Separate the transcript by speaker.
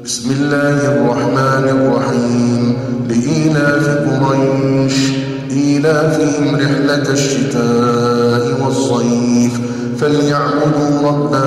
Speaker 1: بسم الله الرحمن الرحيم لإيلاف قريش إيلافهم رحلة الشتاء والصيف فليعبدوا رب